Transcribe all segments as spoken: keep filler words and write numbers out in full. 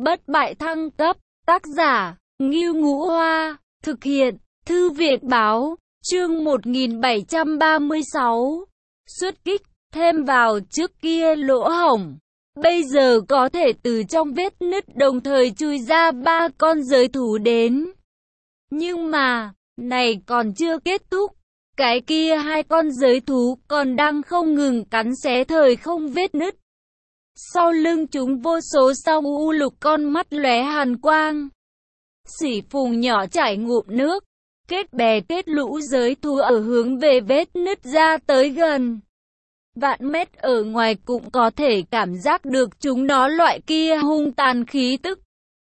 Bất bại thăng cấp, tác giả, Ngưu Ngũ Hoa, thực hiện, Thư viện Báo, chương một nghìn bảy trăm ba mươi sáu, xuất kích, thêm vào trước kia lỗ hổng. Bây giờ có thể từ trong vết nứt đồng thời chui ra ba con giới thú đến. Nhưng mà, này còn chưa kết thúc. Cái kia hai con giới thú còn đang không ngừng cắn xé thời không vết nứt. Sau lưng chúng vô số sao u lục con mắt lóe hàn quang. Sỉ Phùng nhỏ chảy ngụm nước, kết bè kết lũ giới thú ở hướng về vết nứt ra tới gần. Vạn mét ở ngoài cũng có thể cảm giác được chúng nó loại kia hung tàn khí tức.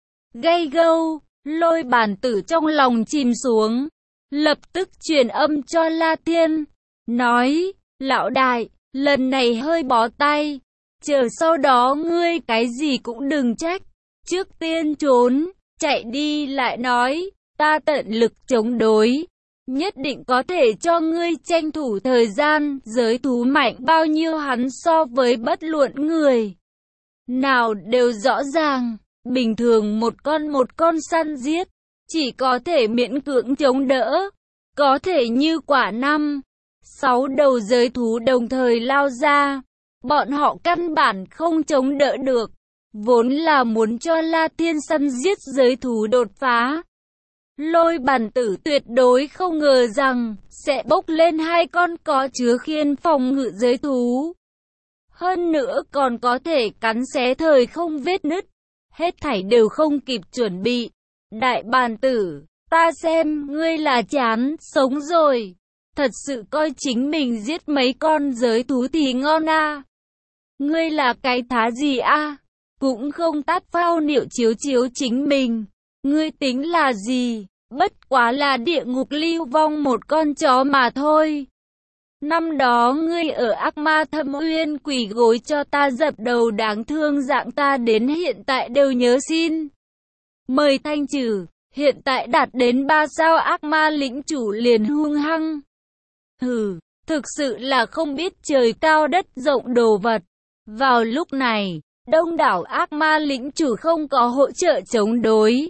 Gay gâu, Lôi Bàn Tử trong lòng chìm xuống. Lập tức truyền âm cho La Thiên, nói, lão đại, lần này hơi bó tay, chờ sau đó ngươi cái gì cũng đừng trách, trước tiên trốn, chạy đi lại nói, ta tận lực chống đối, nhất định có thể cho ngươi tranh thủ thời gian, giới thú mạnh bao nhiêu hắn so với bất luận người nào đều rõ ràng, bình thường một con một con săn giết. Chỉ có thể miễn cưỡng chống đỡ, có thể như quả năm, sáu đầu giới thú đồng thời lao ra, bọn họ căn bản không chống đỡ được, vốn là muốn cho La Thiên săn giết giới thú đột phá. Lôi Bàn Tử tuyệt đối không ngờ rằng, sẽ bốc lên hai con có chứa khiên phòng ngự giới thú. Hơn nữa còn có thể cắn xé thời không vết nứt, hết thảy đều không kịp chuẩn bị. Đại Bàn Tử, ta xem ngươi là chán sống rồi, thật sự coi chính mình giết mấy con giới thú thì ngon à. Ngươi là cái thá gì a? À? Cũng không tát phao niệu chiếu chiếu chính mình, ngươi tính là gì, bất quá là địa ngục lưu vong một con chó mà thôi. Năm đó ngươi ở Ác Ma Thâm Uyên quỳ gối cho ta dập đầu đáng thương dạng ta đến hiện tại đều nhớ xin. Mời thanh trừ, hiện tại đạt đến ba sao ác ma lĩnh chủ liền hung hăng. Hừ, thực sự là không biết trời cao đất rộng đồ vật. Vào lúc này, đông đảo ác ma lĩnh chủ không có hỗ trợ chống đối,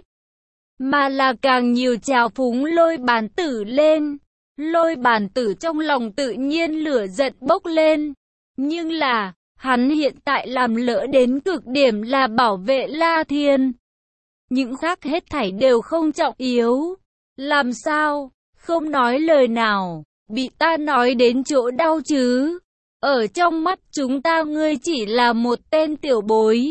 mà là càng nhiều trào phúng Lôi Bàn Tử lên. Lôi Bàn Tử trong lòng tự nhiên lửa giận bốc lên. Nhưng là, hắn hiện tại làm lỡ đến cực điểm là bảo vệ La Thiên. Những khác hết thảy đều không trọng yếu. Làm sao, không nói lời nào, bị ta nói đến chỗ đau chứ. Ở trong mắt chúng ta ngươi chỉ là một tên tiểu bối.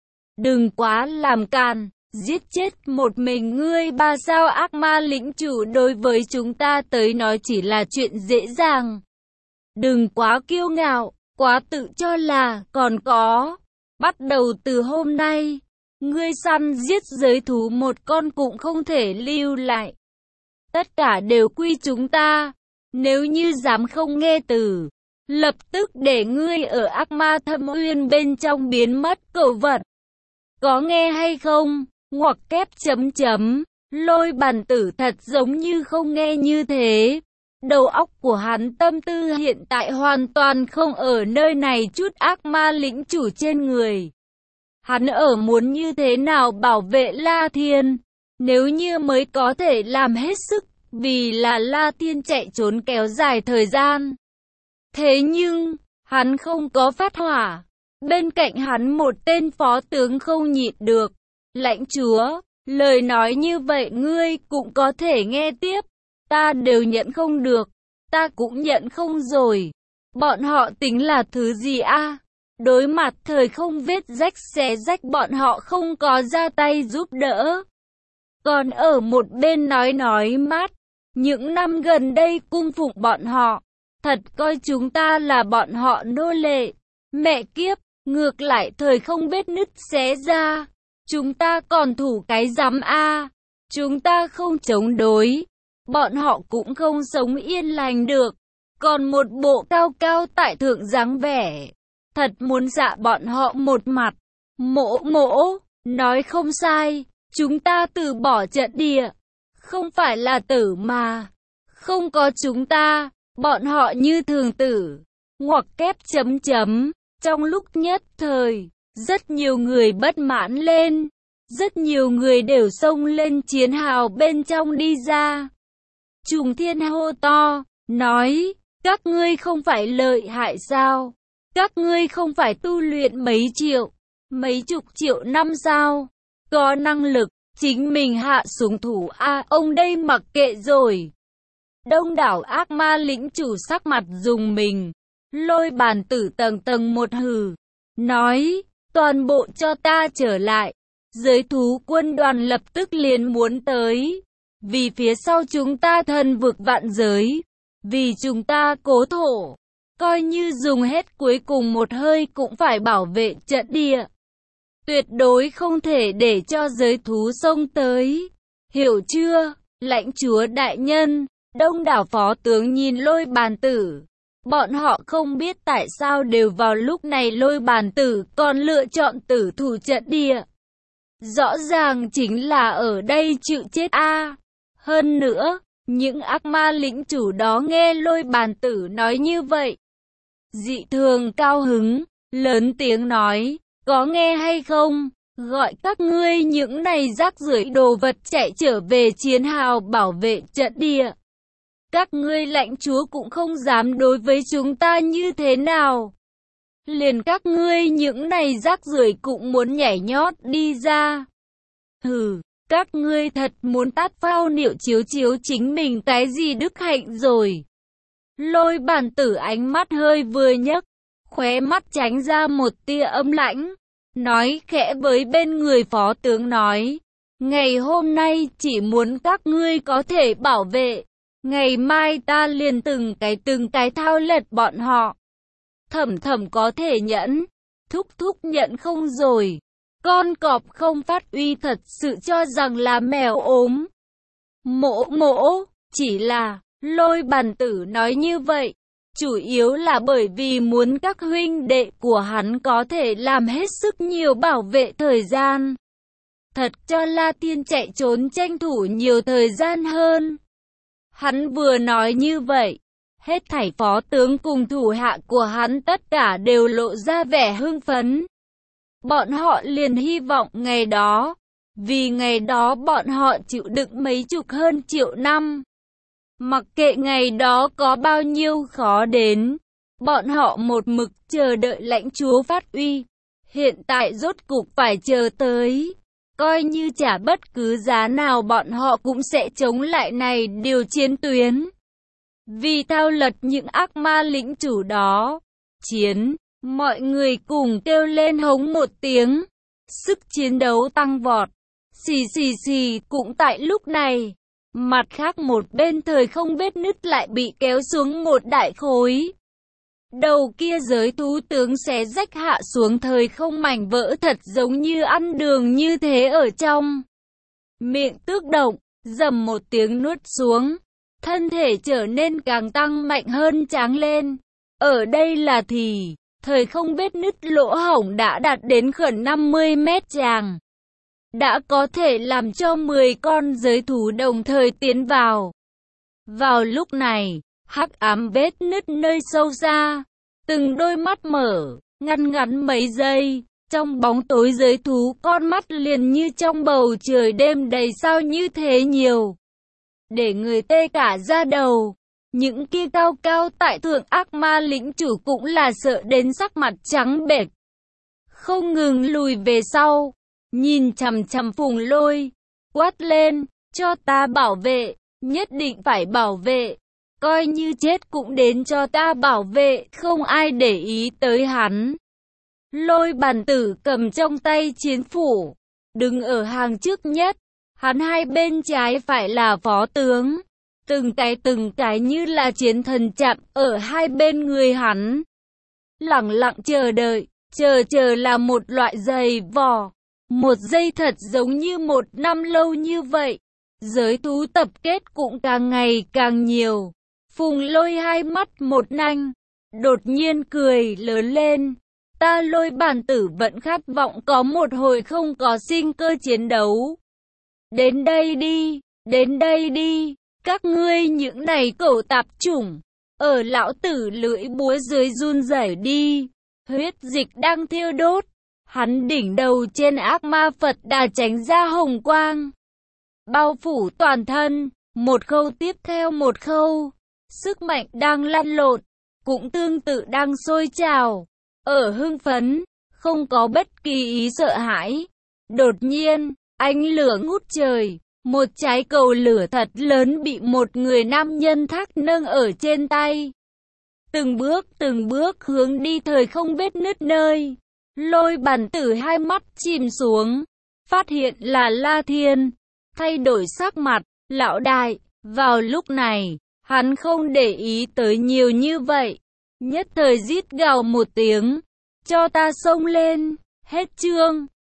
Đừng quá làm càn, giết chết một mình ngươi ba sao ác ma lĩnh chủ đối với chúng ta tới nói chỉ là chuyện dễ dàng. Đừng quá kiêu ngạo, quá tự cho là, còn có, bắt đầu từ hôm nay. Ngươi săn giết giới thú một con cũng không thể lưu lại. Tất cả đều quy chúng ta. Nếu như dám không nghe từ, lập tức để ngươi ở Ác Ma Thâm Uyên bên trong biến mất cẩu vật. Có nghe hay không? Ngoặc kép chấm chấm. Lôi Bàn Tử thật giống như không nghe như thế. Đầu óc của hắn tâm tư hiện tại hoàn toàn không ở nơi này chút ác ma lĩnh chủ trên người. Hắn ở muốn như thế nào bảo vệ La Thiên, nếu như mới có thể làm hết sức, vì là La Thiên chạy trốn kéo dài thời gian. Thế nhưng, hắn không có phát hỏa, bên cạnh hắn một tên phó tướng không nhịn được. Lãnh chúa, lời nói như vậy ngươi cũng có thể nghe tiếp, ta đều nhận không được, ta cũng nhận không rồi. Bọn họ tính là thứ gì a? À? Đối mặt thời không vết rách xé rách bọn họ không có ra tay giúp đỡ. Còn ở một bên nói nói mát, những năm gần đây cung phụng bọn họ, thật coi chúng ta là bọn họ nô lệ. Mẹ kiếp, ngược lại thời không vết nứt xé ra, chúng ta còn thủ cái rắm a? Chúng ta không chống đối, bọn họ cũng không sống yên lành được. Còn một bộ cao cao tại thượng dáng vẻ, thật muốn dạ bọn họ một mặt. Mỗ mỗ, nói không sai, chúng ta từ bỏ trận địa, không phải là tử mà. Không có chúng ta, bọn họ như thường tử. Ngoặc kép chấm chấm, trong lúc nhất thời, rất nhiều người bất mãn lên. rất nhiều người đều xông lên chiến hào bên trong đi ra. Trùng Thiên hô to, nói, các ngươi không phải lợi hại sao? Các ngươi không phải tu luyện mấy triệu, mấy chục triệu năm sao? Có năng lực, chính mình hạ xuống thủ a, ông đây mặc kệ rồi. Đông đảo ác ma lĩnh chủ sắc mặt rùng mình, Lôi Bàn Tử tầng tầng một hừ, nói, toàn bộ cho ta trở lại. Giới thú quân đoàn lập tức liền muốn tới, vì phía sau chúng ta thần vực vạn giới, vì chúng ta cố thổ, coi như dùng hết cuối cùng một hơi cũng phải bảo vệ trận địa. Tuyệt đối không thể để cho giới thú xông tới, hiểu chưa, lãnh chúa đại nhân? Đông đảo phó tướng nhìn Lôi Bàn Tử. Bọn họ không biết tại sao đều vào lúc này Lôi Bàn Tử còn lựa chọn tử thủ trận địa. Rõ ràng chính là ở đây chịu chết a. À. Hơn nữa, những ác ma lĩnh chủ đó nghe Lôi Bàn Tử nói như vậy, dị thường cao hứng, lớn tiếng nói, có nghe hay không? Gọi các ngươi những này rác rưởi đồ vật chạy trở về chiến hào bảo vệ trận địa. Các ngươi lãnh chúa cũng không dám đối với chúng ta như thế nào. Liền các ngươi những này rác rưởi cũng muốn nhảy nhót đi ra. Hừ, các ngươi thật muốn tát phao niệu chiếu chiếu chính mình cái gì đức hạnh rồi. Lôi Bàn Tử ánh mắt hơi vừa nhấc, khóe mắt tránh ra một tia âm lãnh, nói khẽ với bên người phó tướng nói, ngày hôm nay chỉ muốn các ngươi có thể bảo vệ. Ngày mai ta liền từng cái từng cái thao lật bọn họ. Thẩm Thẩm có thể nhẫn, Thúc Thúc nhận không rồi. Con cọp không phát uy thật sự cho rằng là mèo ốm. Mỗ mỗ, chỉ là, Lôi Bàn Tử nói như vậy, chủ yếu là bởi vì muốn các huynh đệ của hắn có thể làm hết sức nhiều bảo vệ thời gian. Thật cho La Tiên chạy trốn tranh thủ nhiều thời gian hơn. Hắn vừa nói như vậy, hết thảy phó tướng cùng thủ hạ của hắn tất cả đều lộ ra vẻ hưng phấn. Bọn họ liền hy vọng ngày đó, vì ngày đó bọn họ chịu đựng mấy chục hơn triệu năm. Mặc kệ ngày đó có bao nhiêu khó đến, bọn họ một mực chờ đợi lãnh chúa phát uy. Hiện tại rốt cục phải chờ tới. Coi như trả bất cứ giá nào bọn họ cũng sẽ chống lại này điều chiến tuyến. Vì thao lật những ác ma lĩnh chủ đó. Chiến, mọi người cùng kêu lên hống một tiếng. Sức chiến đấu tăng vọt. Xì xì xì cũng tại lúc này. Mặt khác một bên thời không vết nứt lại bị kéo xuống một đại khối. Đầu kia giới thú tướng xé rách hạ xuống thời không mảnh vỡ thật giống như ăn đường như thế ở trong. Miệng tước động, dầm một tiếng nuốt xuống. Thân thể trở nên càng tăng mạnh hơn tráng lên. Ở đây là thì, thời không vết nứt lỗ hổng đã đạt đến gần năm mươi mét tràng. Đã có thể làm cho mười con giới thú đồng thời tiến vào. Vào lúc này, hắc ám vết nứt nơi sâu xa, từng đôi mắt mở, ngăn ngắn mấy giây, trong bóng tối giới thú con mắt liền như trong bầu trời đêm đầy sao như thế nhiều. Để người tê cả da đầu, những kia cao cao tại thượng ác ma lĩnh chủ cũng là sợ đến sắc mặt trắng bệch. Không ngừng lùi về sau, nhìn chằm chằm Phùng Lôi, quát lên, cho ta bảo vệ, nhất định phải bảo vệ. Coi như chết cũng đến cho ta bảo vệ, không ai để ý tới hắn. Lôi Bàn Tử cầm trong tay chiến phủ, đứng ở hàng trước nhất. Hắn hai bên trái phải là phó tướng. Từng cái từng cái như là chiến thần chạm ở hai bên người hắn. Lặng lặng chờ đợi, chờ chờ là một loại giày vò. Một giây thật giống như một năm lâu như vậy. Giới thú tập kết cũng càng ngày càng nhiều. Phùng Lôi hai mắt một nanh, đột nhiên cười lớn lên. Ta Lôi Bàn Tử vẫn khát vọng có một hồi không có sinh cơ chiến đấu. Đến đây đi, đến đây đi, các ngươi những này cẩu tạp chủng, ở lão tử lưỡi búa dưới run rẩy đi. Huyết dịch đang thiêu đốt, Hắn đỉnh đầu trên ác ma Phật Đà tránh ra hồng quang, bao phủ toàn thân, một khâu tiếp theo một khâu. Sức mạnh đang lăn lộn, cũng tương tự đang sôi trào, ở hưng phấn, không có bất kỳ ý sợ hãi. Đột nhiên, ánh lửa ngút trời, một trái cầu lửa thật lớn bị một người nam nhân thác nâng ở trên tay. Từng bước từng bước hướng đi thời không biết nứt nơi. Lôi Bản Tử hai mắt chìm xuống, phát hiện là La Thiên, thay đổi sắc mặt, lão đại. Vào lúc này, hắn không để ý tới nhiều như vậy, nhất thời rít gào một tiếng, cho ta xông lên. Hết chương.